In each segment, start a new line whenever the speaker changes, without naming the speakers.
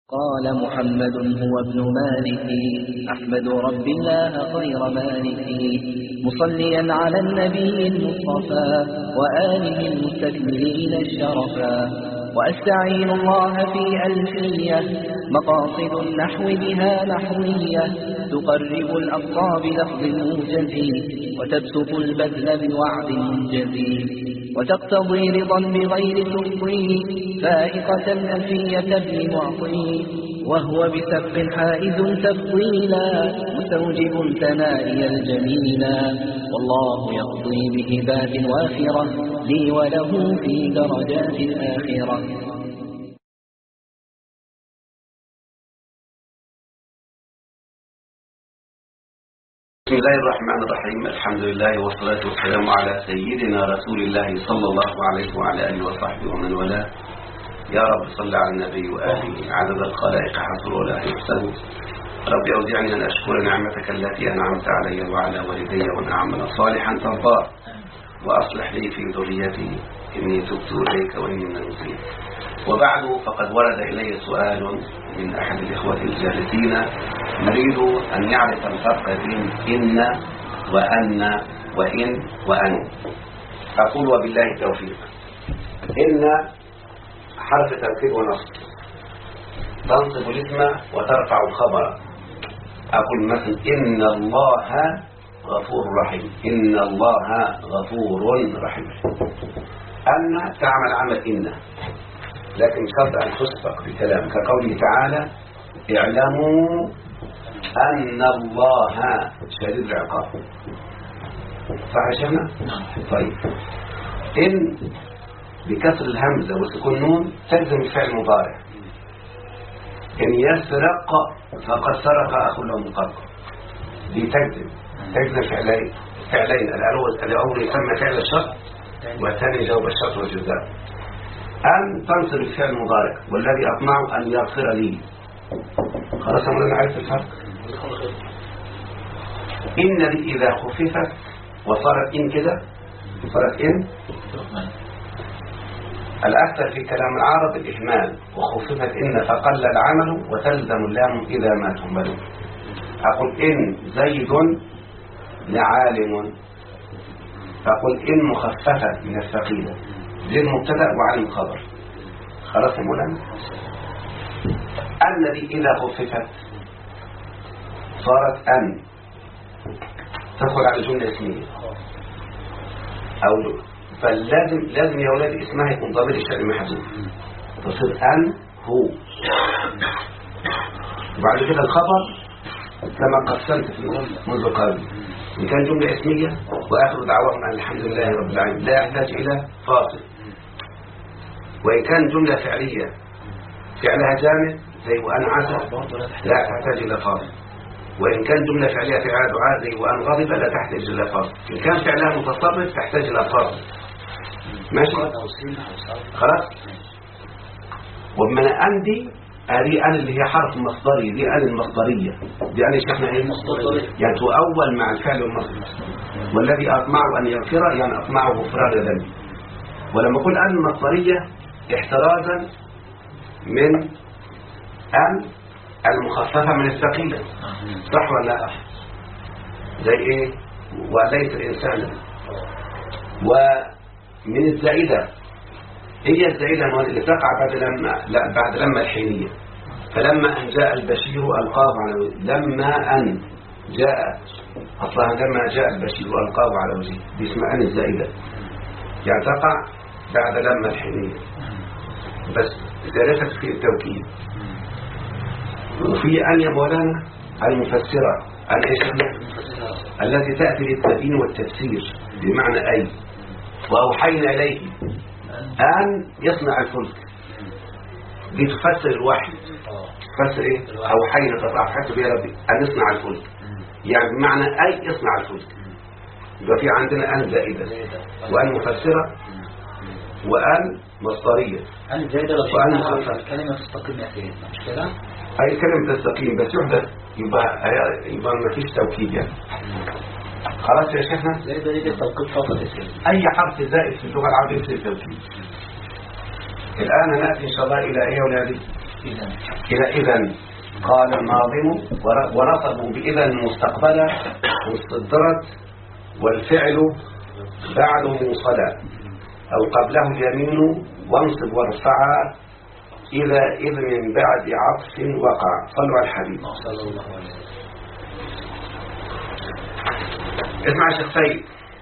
قال محمد هو ابن مالك أحمد رب الله خير مالك مصليا على النبي المصطفى وآله المستكملين الشرفا وأستعين الله في ألفية مقاصد النحو بها نحوية تقرب الأقطاب بلفظ موجز وتبسط البذل بوعد منجز وتقتضي رضا بغير تفضيل فائقة الألفية ابن معطي وهو بسبق حائز تفضيلا مستوجب ثنائي الجميلا والله يقضي بهبات وافرة لي وله في درجات الآخرة.
بسم الله الرحمن الرحيم. الحمد لله والصلاة والسلام على سيدنا رسول الله صلى الله عليه وعلى آله وصحبه ومن والاه. يا رب صل على النبي وآله عدد الخلائق حصر ولا يحسن. رب أودعني أن أشكر نعمتك التي أنعمت علي وعلى والدي وأن أعمل صالحا ترضاه وأصلح لي في ذريتي إني تبت إليك وإني من المسلمين. وبعد فقد ورد إلي سؤال من أحد الإخوة الجالسين نريد أن يعرف الفرق بين إن وأن وإن وأن. أقول وبالله التوفيق. إن حرف تركيب ونصب تنصب الاسم وترفع الخبر. أقول مثلا إن الله غفور رحيم، إن الله غفور رحيم. أن تعمل عمل إن لكن شرط أن تسبق بكلام كقوله تعالى اعلموا أن الله شديد العقاب. صح يا شيخنا؟ طيب إن بكسر الهمزة وسكون النون تلزم الفعل المضارع. إن يسرق فقد سرق أخو له مقرب. دي تجزم فعلين الأول يسمى فعل الشرط والثاني جواب الشرط والجزاء. أن تنصب الفعل المضارع والذي أطمع أن يغفر لي. خلاص أنا نعرف الفرق. إن دي إذا خففت وصارت إن كده صارت إن الأكثر في كلام العرب الإهمال، وخففت إن فقل العمل وتلزم اللام إذا ما تهمل. أقول إن زيد لعالم فقل إن مخففة من الثقيلة زي المبتدأ وعلم الخبر. خلاص يا مولانا. الذي إذا خففت صارت أن تدخل على الجملة اسمية أو فلازم يا ولاد اسمها يكون ضمير الشأن محذوف تصير أن هو. وبعد كده الخبر كما قسمت منذ قبل إن كان جملة اسمية وآخر دعواهم أن الحمد لله رب العالمين لا يحتاج إلى فاصل. وإن كان جملة فعلية فعلها جامد زي وأن عسى لا تحتاج إلى فاصل. وإن كان جملة فعلية فعلها دعاء زي وأن غضب لا تحتاج إلى فاصل. إن كان فعلها متصرف تحتاج إلى فاصل. ماشي خلاص. ومن أندي هذه أن اللي هي حرف مصدري، دي أن المصدرية، دي أن شحنة إيه؟ يعني تؤول مع الفعل المصدري. والذي أطمع أن يغفر يعني أطمعه غفران ذنبي. ولما أقول أن المصدرية احترازا من أن المخففة من الثقيلة. صح ولا لا؟ زي إيه؟ وليس الإنسان. ومن الزائدة هي الزائدة اللي تقع بعد لما الحينية. فلما أن جاء البشير ألقاه على وجهه. لما أن جاء أصلها لما جاء البشير ألقاه على وجهه. دي اسمها أن الزائدة يعني تقع بعد لما الحينية بس زيادتها في التوكيد. وفي أن يا مولانا المفسرة أن إيش التي تأتي للتبيين والتفسير بمعنى أي وأوحينا إليه أن يصنع الفلك. دي تفسر الوحي. تفسر إيه؟ أوحينا تفسر يا ربي أن يصنع الفلك يعني بمعنى أي يصنع الفلك. يبقى في عندنا أن زائدة وأن مفسرة وأن مصدرية.
أن زائدة
وأن مخففة.
الكلمة تستقيم يا سيدنا مش كده؟
أي كلمة تستقيم بس يحدث يبقى ما فيش توكيد يعني. خلاص يا شيخنا.
زائدة دي التوكيد فقط يا سيدنا.
أي حرف زائد في اللغة العربية يصير توكيد. الآن نأتي إن شاء الله إلى إيه ولادي إلى إذن. قال الناظم ونصبوا بإذن مستقبلا واستدرت والفعل بعد موصلا أو قبله اليمين وانصب وارفعا إذا إذ من بعد عطف وقع. صلوا على الحبيب
صلى الله عليه وسلم.
اسمع يا شيخ سيد،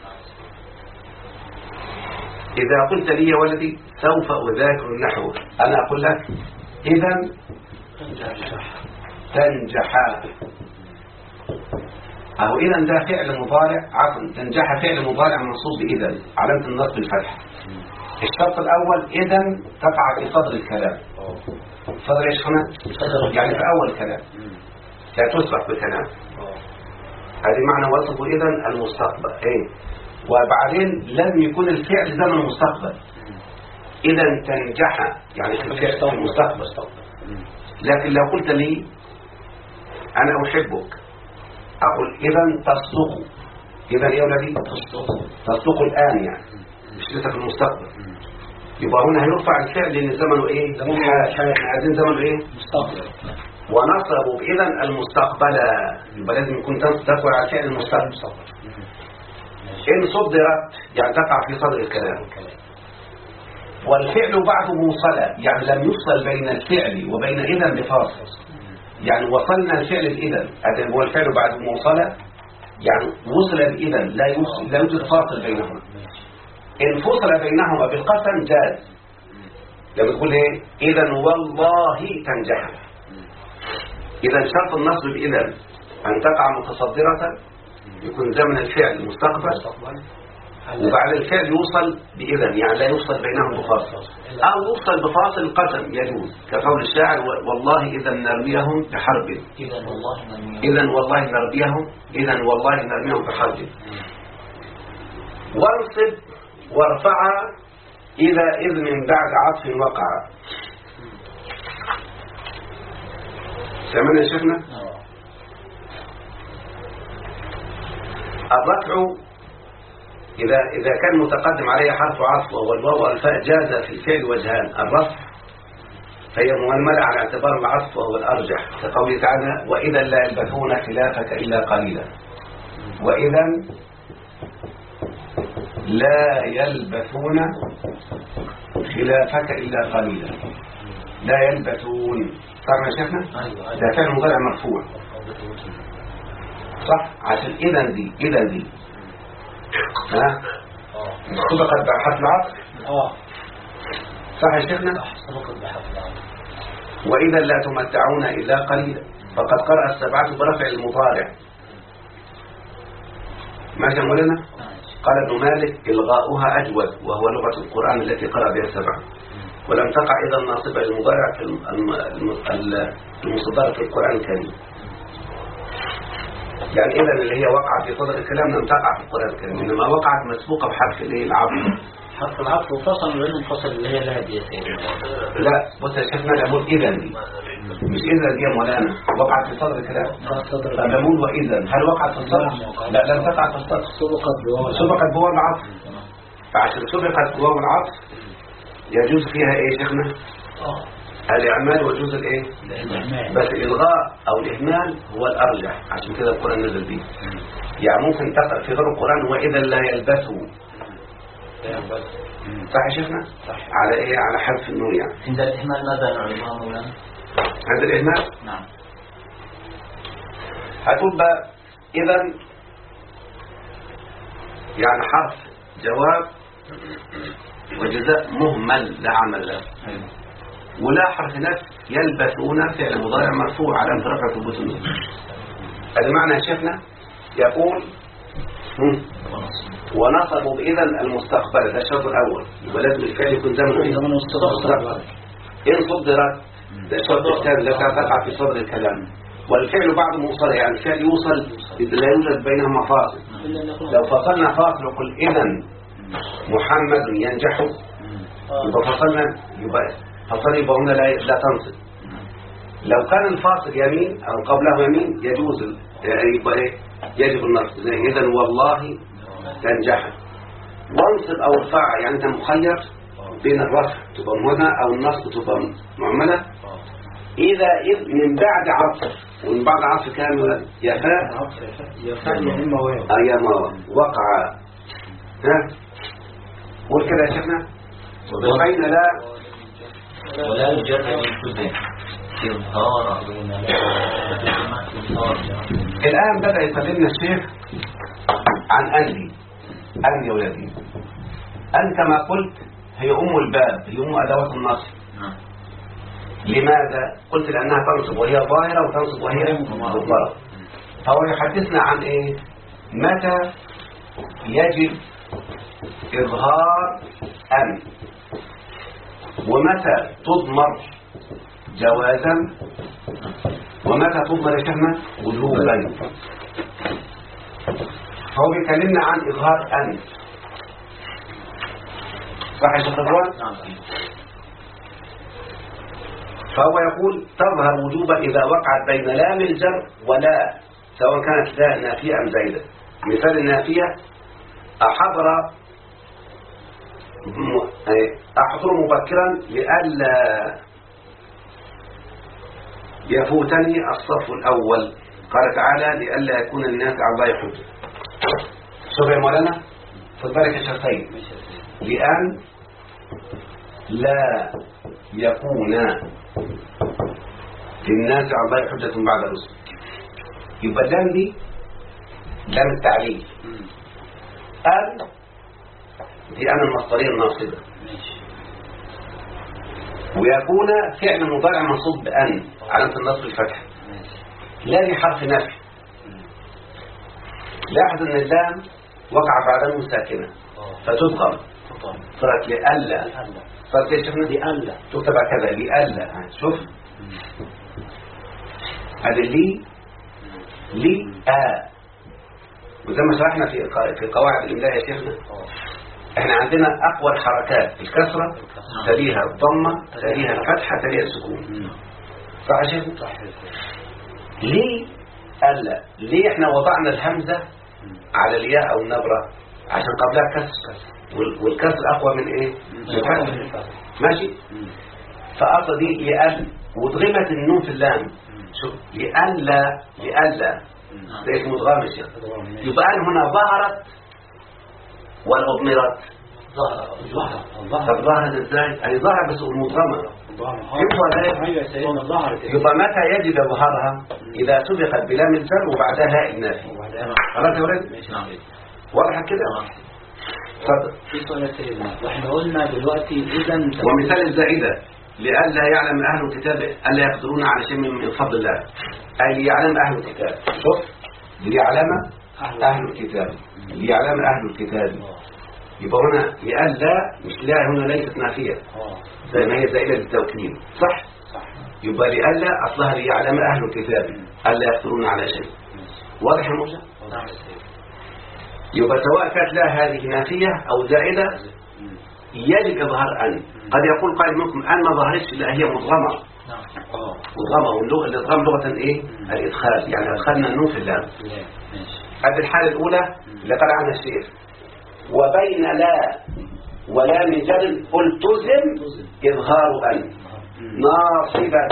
إذا قلت لي يا ولدي سوف أذاكر النحو، أنا أقول لك إذا تنجح. أهو إذا ده فعل مضارع، عفوا تنجح فعل مضارع منصوب بإذا علامة النصب الفتح. الشرط الأول إذا تقع في صدر الكلام. صدر إيش هنا؟ يعني في أول كلام، لا تسبق بكلام. هذه معنى وصف إذا المستقبل. إيه؟ وبعدين لازم يكون الفعل زمن المستقبل. إذا تنجح يعني في الفعل في المستقبل. لكن لو قلت لي أنا أحبك، أقول إذا تصدق. إذا يا ولدي تصدق الآن، يعني مش لسه في المستقبل. يبقى هنا هيرفع الفعل لأن زمنه إيه؟ عايزين زمنه إيه؟ مستقبل. ونصبوا بإذا المستقبل، يبقى لازم يكون تذكر على فعل المستقبل. إن صدرت يعني تقع في صدر الكلام. والفعل بعده موصلة يعني لم يفصل بين الفعل وبين إذا بفاصل، يعني وصلنا الفعل بإذا. هذا هو الفعل بعده موصلة، يعني وصل بإذا لا يوجد فاصل بينهما. إن فصل بينهما بالقسم جاز. لما تقول إيه؟ إذا والله تنجح. إذا شرط النصب بإذا أن تقع متصدرة، يكون زمن الفعل مستقبل، وبعد الفعل يوصل بإذا يعني لا يوصل بينهم بفاصل، أو يوصل بفاصل قسم يجوز، كقول الشاعر والله إذا نرميهم بحرب. إذا والله نرميهم، إذا والله نرميهم بحرب. وانصب وارفع إذا إذ من بعد عطف وقع. سمعنا يا شيخنا؟ الرفع إذا كان متقدم عليه حرف عطف وهو الواو والفاء جاز في الفعل وجهان. الرفع فهي مهملة على اعتبار العطف وهو الأرجح، كقوله تعالى وإذا لا يلبثون خلافك إلا قليلا. وإذا لا يلبثون خلافك إلا قليلا. لا يلبثون صار يا شيخنا؟ ده فعل مضارع مرفوع صح؟ عشان إذا دي ها؟ سبقت بحرف العطف صح يا شيخنا؟ وإذا لا تمتعون إلا قليلا. فقد قرأ السبعة برفع المضارع. ماشي يا مولانا؟ قال ابن مالك إلغاؤها أجود، وهو لغة القرآن التي قرأ بها السبعة. ولم تقع إذا ناصبة للمضارع في المصدرة في القرآن الكريم. يعني إذا اللي هي وقعت في صدر الكلام لم تقع في القرآن الكريم، إنما وقعت مسبوقة بحرف العطف.
حرف العطف وفصل بين الفصل اللي هي لها ديتين.
لا بص يا شيخنا، نقول إذا دي مش إذا دي يا مولانا وقعت في صدر الكلام. نقول وإذا هل وقعت في الصدر؟ لا لم تقع في الصدر، سبقت بواو العطف. فعشان سبقت بواو العطف يجوز فيها إيه يا شيخنا؟ الإعمال وجوز الإيه؟ بس الإلغاء أو الإهمال هو الأرجح، عشان كده القرآن نزل به. يعني ممكن تقرأ في غير القرآن وإذا لا يلبثوا. صح يا شيخنا؟ صح. على إيه؟ على حذف النور يعني.
عند الإهمال ماذا نعلم مولانا؟
عند الإهمال؟
نعم.
هتقول بقى إذا يعني حرف جواب وجزاء مهمل لا عمل له. ولا حرف نفس يلبثون فعل مضارع مرفوع على رفع ثبوت النون. هذا معنى يا شيخنا يقول ونصبوا بإذا المستقبل. ده الشرط الأول، يبقى لازم الفعل يكون زمن مستقبل. إن صدرت ده الشرط الثاني لا تقع في صدر الكلام. والفعل بعد موصل يعني الفعل يوصل لا يوجد بينهما فاصل. لو فصلنا فاصل وقل إذا محمد ينجح يبقى فصلنا، يبقى هنا لا تنصب. لو كان الفاصل يمين أو قبله يمين يجوز يبقى إيه؟ يجب النصب زي إذا والله تنجح. وانصب أو ارفع يعني أنت مخير بين الرفع تبقى مهمة أو النصب تبقى معملة إذا من بعد عطف، ومن بعد عطف كامل يفاء يا ما وقع. ها قول كده يا شيخنا. وبين لا
ولا يجرد الكذب إظهار.
الآن بدأ يكلمنا الشيخ عن أن يا ولدي. أن كما قلت هي أم الباب، هي أم أدوات النصب. لماذا؟ قلت لأنها تنصب وهي ظاهرة وتنصب وهي مضمرة. فهو يحدثنا عن إيه؟ متى يجب إظهار أن، ومتى تضمر جوازا، ومتى تضمر يا شيخنا وجوبا. فهو بيكلمنا عن إظهار أن. صح يا شيخ رضوان؟ فهو يقول تظهر وجوبا إذا وقعت بين لام الجر ولا، سواء كانت لا نافية أم زائدة. مثال النافية أحضر مبكرا لئلا يفوتني الصف الأول. قال تعالى لئلا يكون الناس على الله حجة. شوف يا مولانا خد بالك يا شرطين، لأن لا يكون للناس على الله حجة بعد الرسل. يبقى اللام دي لام التعليل. أن دي أنا المصدرية الناصبة، ويكون فعل مضارع منصوب بأن علامة النصب الفتح. لا دي حرف نفي. لاحظ ان اللام وقع بعد ساكنة فتدغم، صارت لألا. صارت يا شيخنا لألا تكتب كذا لألا. شوف هذا لي وزي ما شرحنا في قواعد الإملاء يا شيخنا، احنا عندنا أقوى الحركات الكسرة، تليها الضمة، تليها الفتحة، تليها السكون. صح يا شيخنا؟ صح. ليه ألا؟ ليه احنا وضعنا الهمزة على الياء أو النبرة؟ عشان قبلها كسر، والكسر أقوى من ايه؟ من ماشي. فأصل دي لأل وضغمت النون في اللام. شوف لألا ده اسمه ضغام يا شيخ. يبقى هنا ظهرت ولا أضمرت؟ ظهرت ازاي؟ يعني ظهرت بس مضغمة. يبقى متى يجب ظهرها؟ إذا سبقت بلام الجر وبعدها هاء النافي. خلاص يا ولد؟ واضح كده؟ اتفضل.
في سؤال سيدنا، واحنا قلنا دلوقتي إذا
ومثال الزائدة لئلا يعلم أهل الكتاب ألا يقدرون على شيء من فضل الله، أي ليعلم أهل الكتاب. شوف ليعلم أهل الكتاب، ليعلم أهل الكتاب. يبقى هنا لئلا مش لا، هنا ليست نافية زي ما هي زائدة للتوكيد. صح؟ يبقى لئلا أصلها ليعلم أهل الكتاب ألا يقدرون على شيء. واضح الموجة؟ يبقى سواء كانت لا هذه نافية أو زائدة يجب إظهار أن. قد يقول قائل منكم أن ما ظهرتش لا هي مضغمة. مضغمة، والإضغام لغة إيه؟ الإدخال، يعني أدخلنا النون في اللام. هذه الحالة الأولى اللي قال عنها الشيخ. وبين لا ولام جر التزم إظهار أن ناصبة.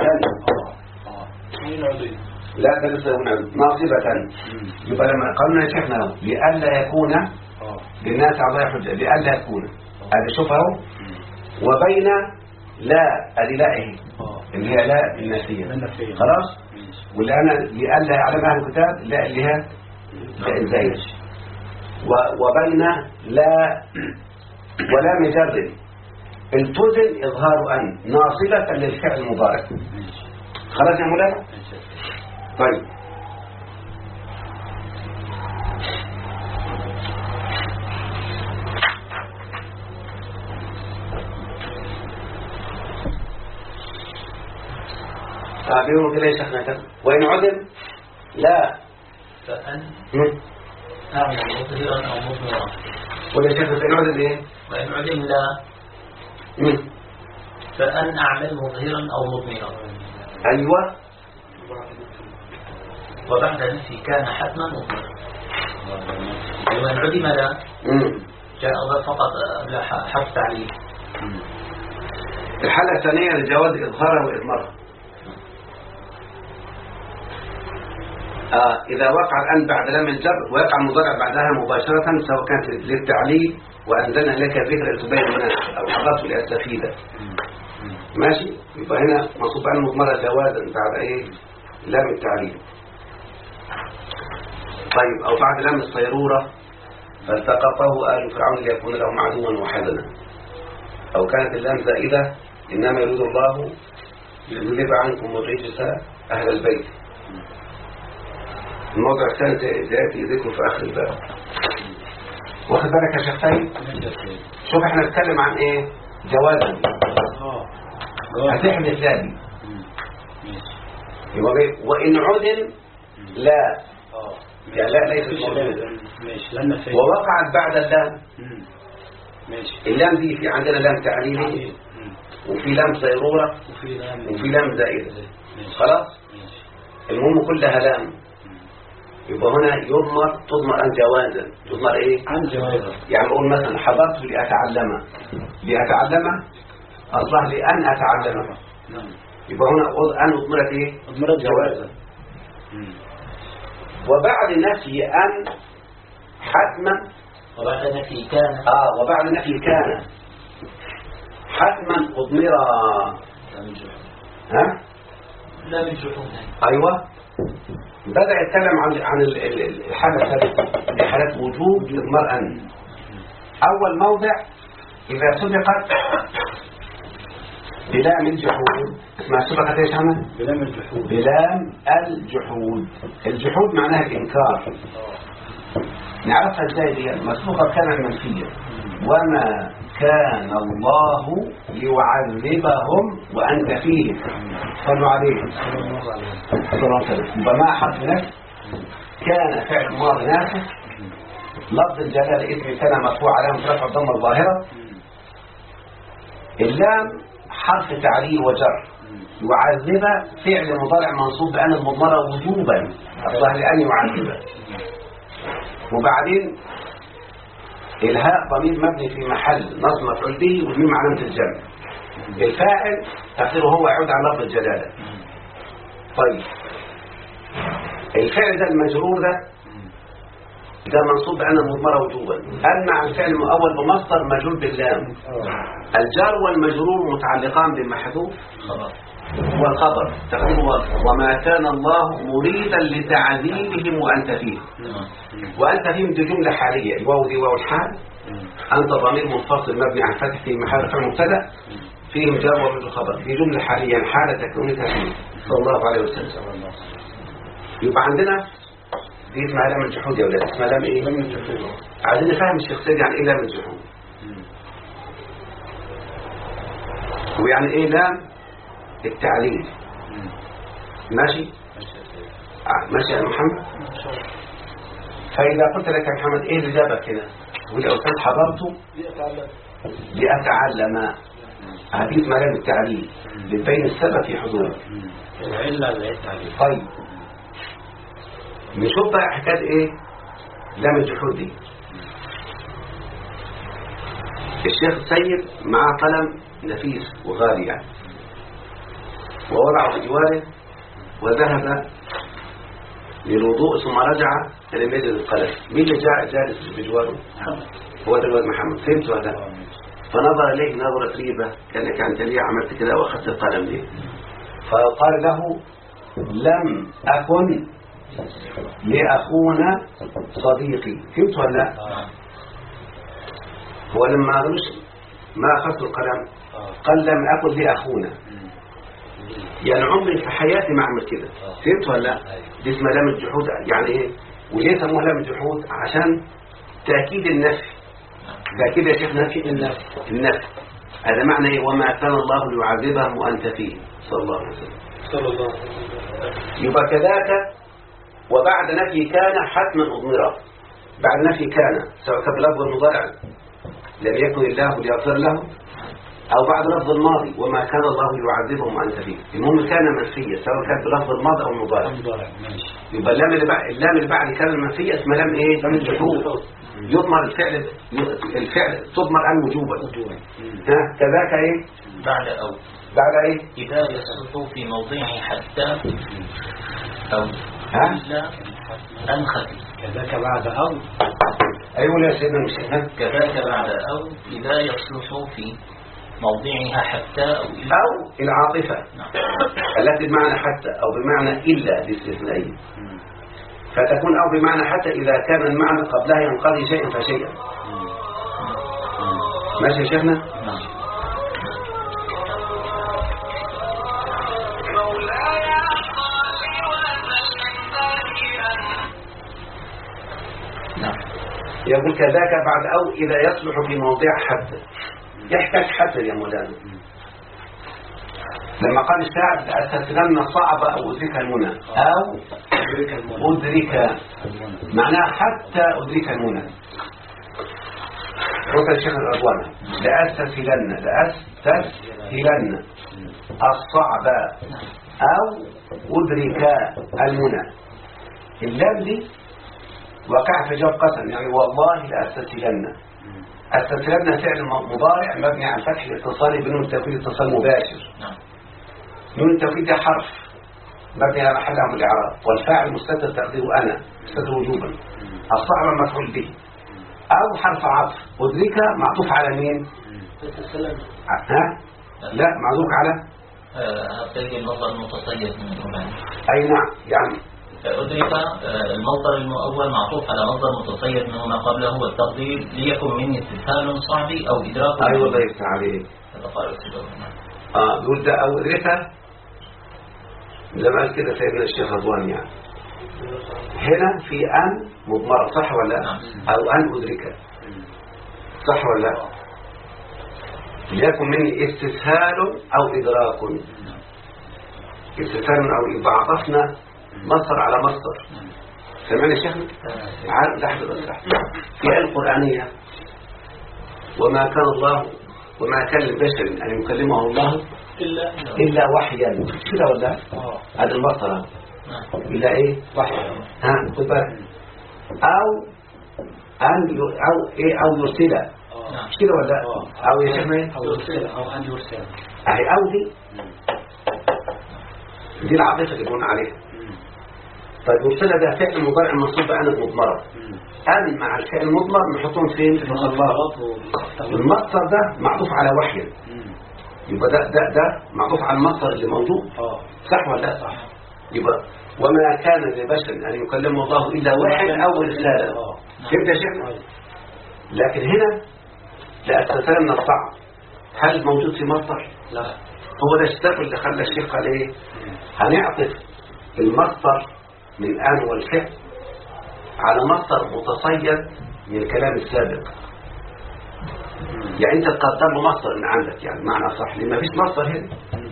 لا تلسه ناصبة. يبقى لما قلنا يا شيخنا لئلا يكون للناس على حجة، لئلا يكون هذا شوف اهو. وبين لا ادي لا ايه اللي هي لا النافيه خلاص. واللي انا لئلا يعلم اهل الكتاب لا اللي هي ازاي. وبين لا ولا مجرد التزم اظهار ان ناصبه للفعل المضارع. خلاص يا مولانا؟ طيب بيقولوا كده يا شيخنا كده. وإن عدم لا
فأن أعمل مظهرا أو مضمرا.
ولا يا شيخنا فإن عدم إيه؟
وإن عدم لا فأن أعمل مظهرا أو مضمرا.
أيوة.
وبعد نفي كان حتما مضمرا. وإن عدم لا جاء فقط لا حرف تعليل.
الحالة الثانية لجواز إظهاره وإضماره. إذا وقع الآن بعد لام الجر ويقع المضارع بعدها مباشرة سواء كانت للتعليل وأنزلنا لك ذكر لتبين الناس أو حضرت لأستفيد. ماشي. يبقى هنا منصوب عنه مضمرة جوازا بعد إيه؟ لام التعليل. طيب أو بعد لام الصيرورة فالتقطه آل فرعون ليكون لهم عدوا وحزنا. أو كانت اللام زائدة إنما يريد الله ليذهب عنكم الرجس أهل البيت. الموضع الثاني سيأتي ذكره في آخر الباب. واخد بالك يا شيخ سيد؟ شوف احنا نتكلم عن ايه؟ جوازا. هتحدث ثاني. وإن عدل لا. يعني لا ليست موجودة. ووقعت بعد اللام. اللام دي في عندنا لام تعليلي وفي لام صيرورة وفي لام زائدة. خلاص؟ المهم كلها لام. يبقى هنا تضمر عن جوازا. تضمر ايه؟
عن جوازا.
يعني بقول مثلا حضرت لأتعلم. لأتعلم أصلح لأن أتعلم. يبقى هنا أن أضمرت ايه؟
أضمرت جوازا.
وبعد نفي أن حتما.
وبعد نفي كان.
وبعد نفي كان حتما أضمر.
لا من جحود.
أيوة. بدأ يتكلم عن الحالة الثالثة حالة وجوب إضمار أن. أول موضع إذا سبقت بلام الجحود. اسمها سبقت ايش عمل؟
بلام الجحود.
بلام الجحود. الجحود معناها الإنكار. نعرفها ازاي دي؟ مسبوقة كان المنفية. وما كان الله ليعذبهم وأنت فيهم. صلوا عليه. يبقى ما حرف نفس. كان فعل ماضي ناسخ. لفظ الجلالة اسم كان مرفوع علامة رفع الضمة الظاهرة. اللام حرف تعليل وجر. يعذب فعل مضارع منصوب بأن المضمرة وجوبا أصلح لأن يعذب. وبعدين الهاء ضمير مبني في محل نصب مفعول به والميم علامة الجمع. الفاعل تقديره هو يعود على لفظ الجلالة. طيب الفعل ده المجرور ده منصوب بأن المضمرة وجوبا. أما عن الفعل المؤول بمصدر مجرور باللام. الجار والمجرور متعلقان بالمحذوف والخبر تقديره وما كان الله مريدا لتعذيبهم وأنت فيهم. وأنت فيهم دي جملة حالية. الواو دي واو الحال. أنت ضمير منفصل مبني عن فتح في محل رفع مبتدا فيهم جار ومجرور الخبر. في جملة حالية حالة تكونتها فيه صلى الله عليه وسلم. يبقى عندنا دي اسمها لام الجحود يا ولاد. اسمها لام ايه؟ لام الجحود. عايزين نفهم الشخصية يعني ايه لام الجحود ويعني ايه لام التعليل. ماشي؟ ماشي يا محمد. فإذا قلت لك يا محمد ايه اللي جابك هنا؟ تقول يا أستاذ حضرت لأتعلم. هذه اسمها لام التعليل بتبين السبب في حضوره. طيب نشوف بقى حكاية ايه لام الجحود دي. الشيخ السيد معاه قلم نفيس وغالي يعني ووضعه في جواره وذهب للوضوء ثم رجع لم يجد القلم. مين اللي جالس بجواره؟ هو ده الواد محمد. فهمت ولا لا؟ فنظر إليه نظرة ريبة كأنك أنت ليه عملت كده وأخذت القلم ليه؟ فقال له لم أكن لأخونا صديقي. فهمت ولا لا؟ هو لما قالوش ما أخذت القلم قال لم أكن لأخونا. يعني عمري في حياتي ما أعمل كده. فهمت ولا لا؟ دي اسمها لام الجحود. يعني إيه؟ وليه سموها لام الجحود؟ عشان تأكيد النفي. تأكيد يا شيخ نفي النفي. هذا معنى إيه؟ وما كان الله ليعذبهم وأنت فيه صلى الله عليه وسلم.
صلى الله عليه وسلم.
يبقى كذاك. وبعد نفي كان حتما أضمره. بعد نفي كان سواء كان بلفظ المضارع لم يكن الله ليغفر له أو بعد لفظ الماضي وما كان الله ليعذبهم وأنت فيه. المهم كان منفية سواء كان بلفظ الماضي أو المضارع. يبقى اللام اللي بعد كان المنفية اسمها لام إيه؟ لام الجحود. يضمر الفعل تضمر أن وجوبا. كذاك إيه
بعد أو
إذا
يصلح في موضعه حتى أو إلا أن خفي.
كذاك بعد أو
أيوة يا سيدنا المسلمين.
كذاك بعد أو إذا يصلح في موضعها حتى
أو العاطفة التي بمعنى حتى أو بمعنى إلا الاستثنائية، فتكون أو بمعنى حتى إذا كان المعنى قبلها ينقضي شيئا فشيئا. ماشي يا شيخنا؟ يقول كذاك بعد أو إذا يصلح في موضع حتى. يحتاج حتى يا مولانا. لما قال الشاعر لأستسلمنا الصعب أو أدرك المنى أو أدرك معناه حتى أدرك المنى. وصل الشيخ الأروانا لأستسلمنا الصعب أو أدرك المنى. اللام دي وقع في جواب قسم، يعني والله لأستسلمنا. استسلمنا فعل مضارع مبني على الفتح الاتصالي بنون التوكيد اتصال مباشر. نون التوكيد ده حرف مبني على محل من الإعراب، والفاعل مستتر تقديره أنا مستتر وجوبا. الصعب مفعول به. أو حرف عطف أدرك معطوف على مين؟ لا معطوف على
هتلاقي المصدر المتصيد من
أي نعم، يعني
أدرك المصدر المؤول معطوف على مصدر متصيد منه ما قبله، والتقدير ليكن مني استفهام صعب أو إدراك.
أيوة الله يفتح عليك. يقول ده أو أدركها زي ما قال كده سيدنا الشيخ رضوان. يعني هنا في أن مضمرة صح ولا لا؟ أو أن أدركها صح ولا لا؟ ليكن مني استسهال أو إدراك. استسهال أو يبقى عطفنا مصدر على مصدر. سمعنا شيخنا؟ لحظة بس في آية القرآنية وما كان الله وما كان لبشر أن يكلمه الله إلا وحيا كده ولا؟ هذا المصدر إلا إيه؟ وحيا. خد بالك. أو أن أو يرسل مش كده ولا؟ أو يا شيخنا
أو يرسل أو أن يرسل.
أهي أو دي العاطفة اللي بنقول عليها. طيب يرسل ده فعل مضارع منصوب بأن المضمرة. أن مع الفعل المضمر نحطهم فين؟ في المصدر. المصدر ده معطوف على وحي. يبقى ده معطوف على المصدر اللي موجود. صح ولا لا؟ صح. يبقى وما كان لبشر أن يكلمه الله إلا وحي أو رسالة. فهمت يا شيخ؟ لكن هنا لأستسلمنا الصعب هل موجود في مصدر؟ لا. هو ده السبب اللي خلى الشيخ قال ايه؟ هنعطف المصدر من آن والفعل على مصدر متصيد من الكلام السابق. يعني انت تقدم له مصدر من عندك، يعني معنى صح لما فيش مصدر هنا.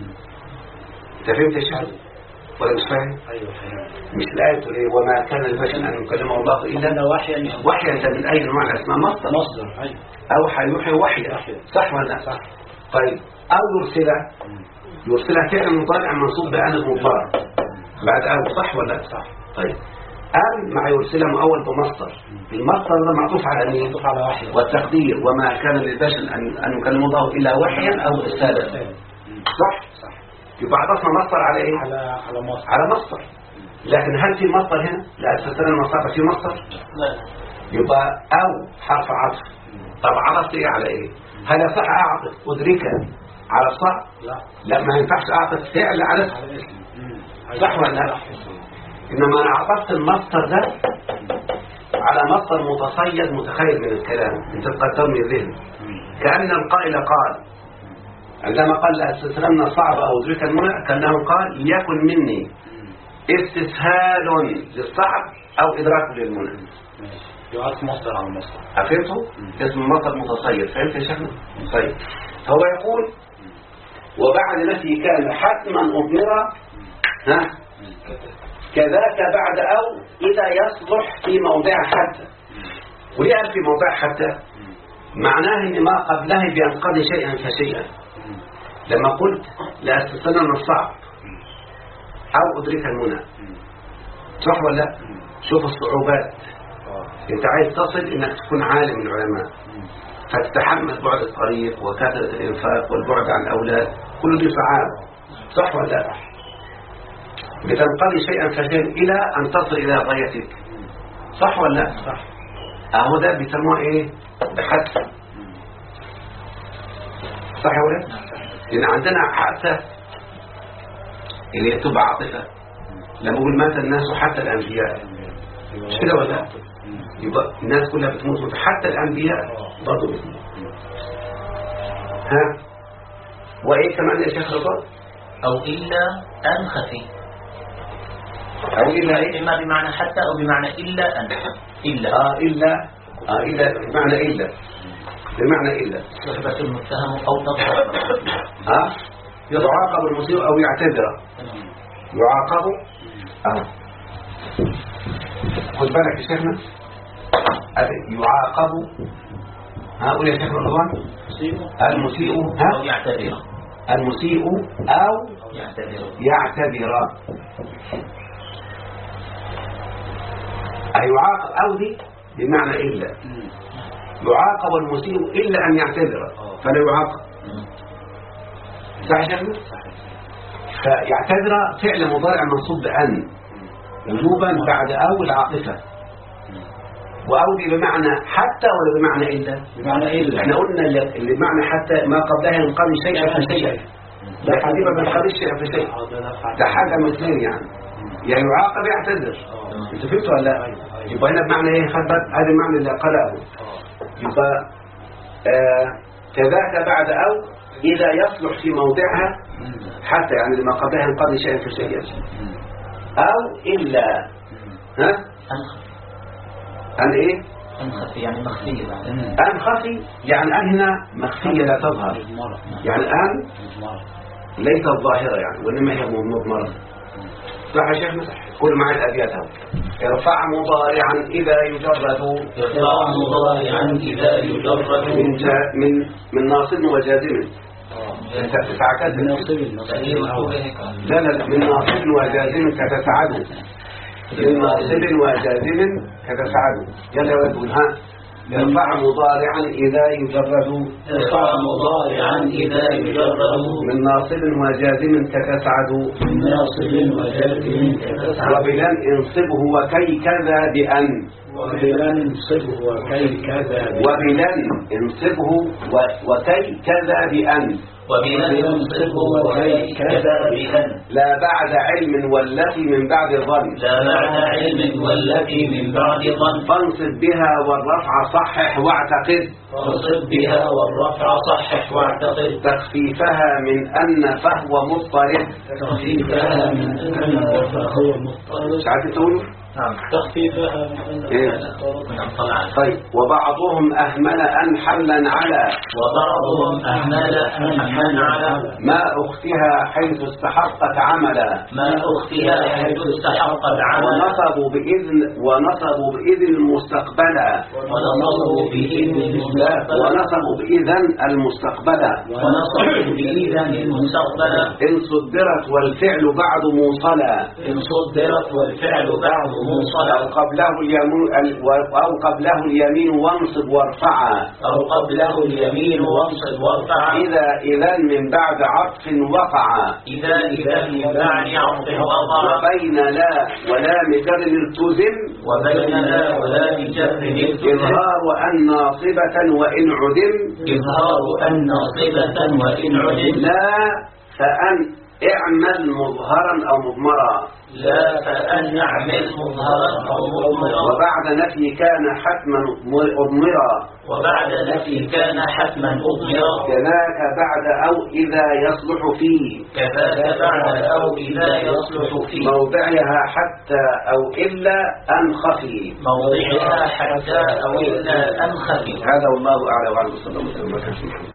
انت فهمت يا شيخ ولا مش فاهم؟
ايوه فاهم.
مش الآية تقول ايه وما كان لبشر أن يكلمه الله إلا وحيا. ده من أي نوع اسمها مصدر. ايوه. أوحى يوحي وحيا. صح ولا لا؟ صح. طيب أو يرسلها فعل مضارع منصوب بأن المضارع بعد أو صح ولا لا؟ صح. طيب أن مع يرسلها مؤول بمصدر. المصدر ده معطوف على مين؟ معطوف على وحي. والتقدير وما كان للبشر أن يكلم الله إلا وحيا أو رسالة. صح. يبقى عطفنا مصدر على ايه؟ على مصدر. لكن هل في مصدر هنا؟ لا أستثنى المصدر في مصدر؟ لا. يبقى أو حرف عطف. طب عطفت ايه على ايه؟ هل يصح أعطف أدرك على الصح؟ لا ما ينفعش أعطف فعل على اسم. صح ولا لا؟ إنما أنا عطفت المصدر ده على مصدر متصيد متخيل من الكلام. انت تقدرني الذهن كأن القائل قال عندما قال لأستسلمنا الصعب أو أدرك المنى كأنه قال ليكن مني استسهال للصعب أو إدراك للمنى.
يعرف مصدر على مصدر.
أفهمته؟ اسم مصدر متصير. فهمت يا شيخنا؟ طيب هو يقول وبعد نفي كان حتما أضمر كذاك بعد أو إذا يصلح في موضع حتى. وليه قال في موضع حتى؟ معناه إن ما قبله بينقضي شيئا فشيئا. لما قلت لأستسلمنا الصعب أو أدرك المنى صح ولا لا؟ شوف الصعوبات انت عايز تصل انك تكون عالم من العلماء، فتتحمل بعد الطريق وكثرة الإنفاق والبعد عن الأولاد، كل دي صعاب، صح ولا لا؟ بتنقضي شيئا فشيئا إلى أن تصل إلى غايتك، صح ولا لا؟
صح.
أهو ده بيسموه إيه؟ بحث، صح ولا لا؟ لأن عندنا حادثة اللي تبقى عاطفة، لما أقول مات الناس حتى الأنبياء، مش كده ولا لا؟ يبقى الناس كلها بتموت، حتى الأنبياء برضه بتموت. ها؟ وإيه كمان يا شيخ رضا؟
أو إلا أن خفي،
أو إلا إيه؟
إما بمعنى حتى أو بمعنى إلا أن.
إلا إلا بمعنى إلا، بمعنى إلا
صحبة المتهم أو تظهر.
يعاقب المسيء أو يعتذر، يعاقب خد بالك يا شيخنا، يعاقب هقول يا شيخ رضوان المسيء
أو يعتذر،
المسيء أو يعتذر. يعاقب أو دي بمعنى إلا، يعاقب المسيء إلا أن يعتذر فلا يعاقب، صح يا شيخنا؟ فيعتذر فعل مضارع منصوب بأن وجوبا بعد أو العاطفة، وأو دي بمعنى حتى ولا بمعنى إلا؟
بمعنى إلا.
احنا قلنا اللي بمعنى حتى ما قبلها ينقضي شيئا فشيئا، ده حديث ما بينقضيش شيئا فشيئا، ده حاجة مثلين يعني، يا يعاقب يعتذر. انت فهمت ولا لا؟ يبقى هنا بمعنى ايه؟ خد بالك هذا المعنى اللي قاله، يبقى كذاك بعد أو إذا يصلح في موضعها حتى، يعني لما قبلها ينقضي شيئا فشيئا، أو إلا أن إيه؟
أن خفي يعني مخفية،
أن خفي يعني أن هنا مخفية لا تظهر، يعني أن ليست ظاهرة يعني، وإنما هي مضمرة، صح يا شيخنا؟ كل معي الأبيات اهو. يرفع مضارعا إذا يجرد،
يرفع مضارعا إذا يجرد
من ناصب وجازم، تتعكد
من
لا من ناصب وجازم كتسعد، من ناصب وجازم كتسعد. يلا ولد ها، يرفع مضارعا إذا يجرد،
يرفع مضارعا إذا يجرد
من ناصب وجازم كتسعد،
من ناصب وجازم كتسعد.
وبلن انصبه وكي كذا بأن،
وبلن انصبه وكي كذا بأن،
وبلن انصبه وكي كذا بأن،
وبلن انصبه وكي كذا بأن.
لا بعد علم والتي من بعد ظن،
لا بعد علم والتي من بعد ظن.
فانصب بها والرفع صحح واعتقد،
فانصب بها والرفع صحح واعتقد.
تخفيفها من أن فهو مضطرد،
تخفيفها من أن فهو مضطرد.
مش عارف تقولوا؟
نعم. تخفيفها من
إيه؟ طيب. وبعضهم أهمل أن حملا على،
وبعضهم أهمل أن حملا على
ما أختها حيث استحقت عملا،
ما أختها حيث استحقت عملا.
ونصبوا بإذن المستقبلا،
ونصبوا بإذن المستقبلا.
ونصبوا بإذن المستقبلا،
ونصبوا بإذن المستقبلا.
إن صدرت والفعل بعد موصلا،
إن صدرت والفعل بعد موصلا.
أو قبله اليمين وانصب وارفعا،
أو قبله اليمين وانصب وارفعا.
إذا من بعد عطف وقع،
إذا من بعد عطف وقع.
وبين لا ولا مجر التزم،
وبين لا ولا مجر التزم.
إظهار أن ناصبة وإن عدم،
إظهار أن ناصبة وإن عدم.
لا فأن اعمل مظهرا أو مضمرا،
لا فأن نعمل مظهرا أو مضمرا.
وبعد نفي كان حتما أضمرا،
وبعد نفي كان حتما أضمرا.
كذاك بعد أو إذا يصلح فيه،
كذاك بعد أو إذا يصلح فيه.
موضعها حتى أو إلا أن خفي،
موضعها حتى أو إلا أن خفي.
هذا والله أعلم وعلى صلى الله عليه وسلم.